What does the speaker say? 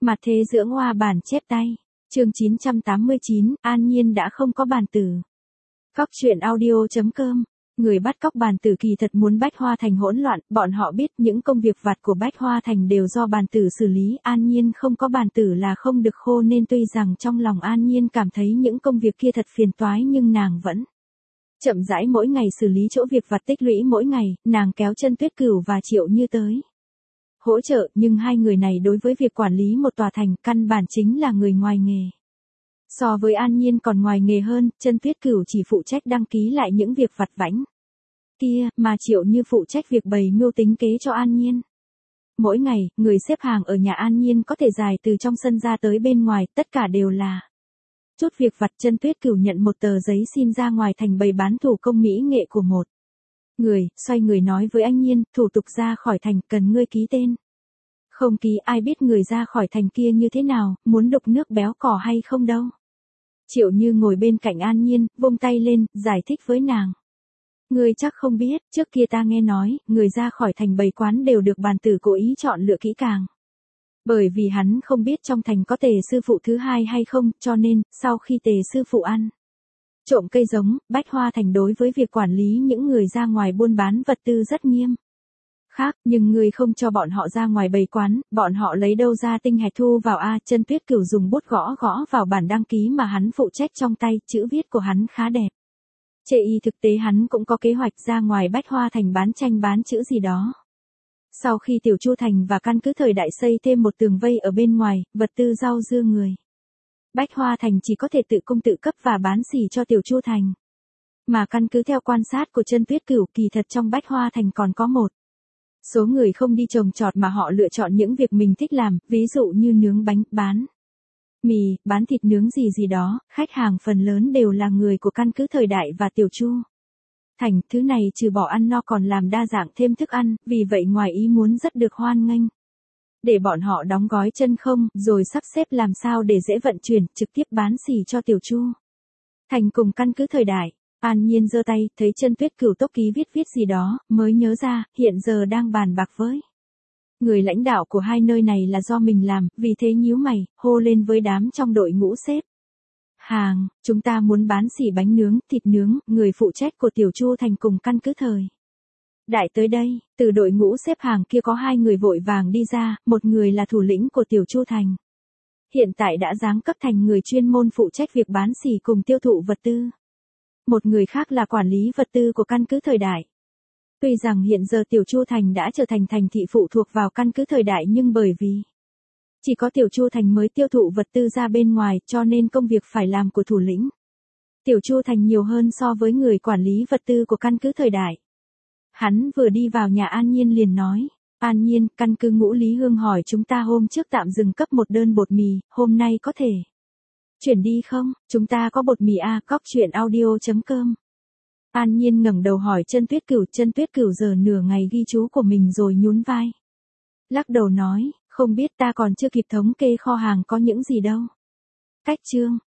Mặt thế dưỡng hoa bản chép tay. Chương 989, An Nhiên đã không có bàn tử. Cóc truyện audio.com. Người bắt cóc bàn tử kỳ thật muốn Bách Hoa Thành hỗn loạn, bọn họ biết những công việc vặt của Bách Hoa Thành đều do bàn tử xử lý, An Nhiên không có bàn tử là không được khô, nên tuy rằng trong lòng An Nhiên cảm thấy những công việc kia thật phiền toái nhưng nàng vẫn chậm rãi mỗi ngày xử lý chỗ việc vặt tích lũy mỗi ngày, nàng kéo chân Tuyết Cửu và Triệu Như tới hỗ trợ, nhưng hai người này đối với việc quản lý một tòa thành căn bản chính là người ngoài nghề. So với An Nhiên còn ngoài nghề hơn, chân Tuyết Cửu chỉ phụ trách đăng ký lại những việc vặt vãnh kia, mà Triệu Như phụ trách việc bày mưu tính kế cho An Nhiên. Mỗi ngày, người xếp hàng ở nhà An Nhiên có thể dài từ trong sân ra tới bên ngoài, tất cả đều là chút việc vặt. Chân Tuyết Cửu nhận một tờ giấy xin ra ngoài thành bày bán thủ công mỹ nghệ của một người, xoay người nói với An Nhiên, thủ tục ra khỏi thành cần ngươi ký tên. Không ký ai biết người ra khỏi thành kia như thế nào, muốn đục nước béo cò hay không đâu. Triệu Như ngồi bên cạnh An Nhiên, vung tay lên, giải thích với nàng. Ngươi chắc không biết, trước kia ta nghe nói, người ra khỏi thành bày quán đều được bàn tử cố ý chọn lựa kỹ càng. Bởi vì hắn không biết trong thành có Tề sư phụ thứ hai hay không, cho nên, sau khi Tề sư phụ ăn trộm cây giống, Bách Hoa Thành đối với việc quản lý những người ra ngoài buôn bán vật tư rất nghiêm khắc, nhưng ngươi không cho bọn họ ra ngoài bày quán, bọn họ lấy đâu ra tinh hạch thu vào a? Chân Tuyết Cửu dùng bút gõ gõ vào bản đăng ký mà hắn phụ trách trong tay, chữ viết của hắn khá đẹp. Chê y thực tế hắn cũng có kế hoạch ra ngoài Bách Hoa Thành bán tranh bán chữ gì đó. Sau khi Tiểu Chu Thành và căn cứ thời đại xây thêm một tường vây ở bên ngoài, vật tư rau dưa người Bách Hoa Thành chỉ có thể tự cung tự cấp và bán xỉ cho Tiểu Chu Thành. Mà căn cứ theo quan sát của chân Tuyết Cửu, kỳ thật trong Bách Hoa Thành còn có một số người không đi trồng trọt mà họ lựa chọn những việc mình thích làm, ví dụ như nướng bánh, bán mì, bán thịt nướng gì đó, khách hàng phần lớn đều là người của căn cứ thời đại và Tiểu Chu Thành, thứ này trừ bỏ ăn no còn làm đa dạng thêm thức ăn, vì vậy ngoài ý muốn rất được hoan nghênh. Để bọn họ đóng gói chân không, rồi sắp xếp làm sao để dễ vận chuyển, trực tiếp bán xỉ cho Tiểu Chu Thành cùng căn cứ thời đại. An Nhiên giơ tay, thấy chân Tuyết Cửu tốc ký viết gì đó, mới nhớ ra, hiện giờ đang bàn bạc với người lãnh đạo của hai nơi này là do mình làm, vì thế nhíu mày, hô lên với đám trong đội ngũ xếp hàng, chúng ta muốn bán xỉ bánh nướng, thịt nướng, người phụ trách của Tiểu Chu Thành cùng căn cứ thời đại tới đây. Từ đội ngũ xếp hàng kia có hai người vội vàng đi ra, một người là thủ lĩnh của Tiểu Chu Thành, hiện tại đã giáng cấp thành người chuyên môn phụ trách việc bán xỉ cùng tiêu thụ vật tư. Một người khác là quản lý vật tư của căn cứ thời đại. Tuy rằng hiện giờ Tiểu Chu Thành đã trở thành thành thị phụ thuộc vào căn cứ thời đại, nhưng bởi vì chỉ có Tiểu Chu Thành mới tiêu thụ vật tư ra bên ngoài, cho nên công việc phải làm của thủ lĩnh Tiểu Chu Thành nhiều hơn so với người quản lý vật tư của căn cứ thời đại. Hắn vừa đi vào nhà An Nhiên liền nói, An Nhiên, căn cứ Ngũ Lý Hương hỏi chúng ta hôm trước tạm dừng cấp một đơn bột mì, hôm nay có thể chuyển đi không? Chúng ta có bột mì a? Cóc truyện audio.com. An Nhiên ngẩng đầu hỏi chân Tuyết Cửu giờ nửa ngày ghi chú của mình rồi nhún vai. Lắc đầu nói, không biết, ta còn chưa kịp thống kê kho hàng có những gì đâu. Cách chương,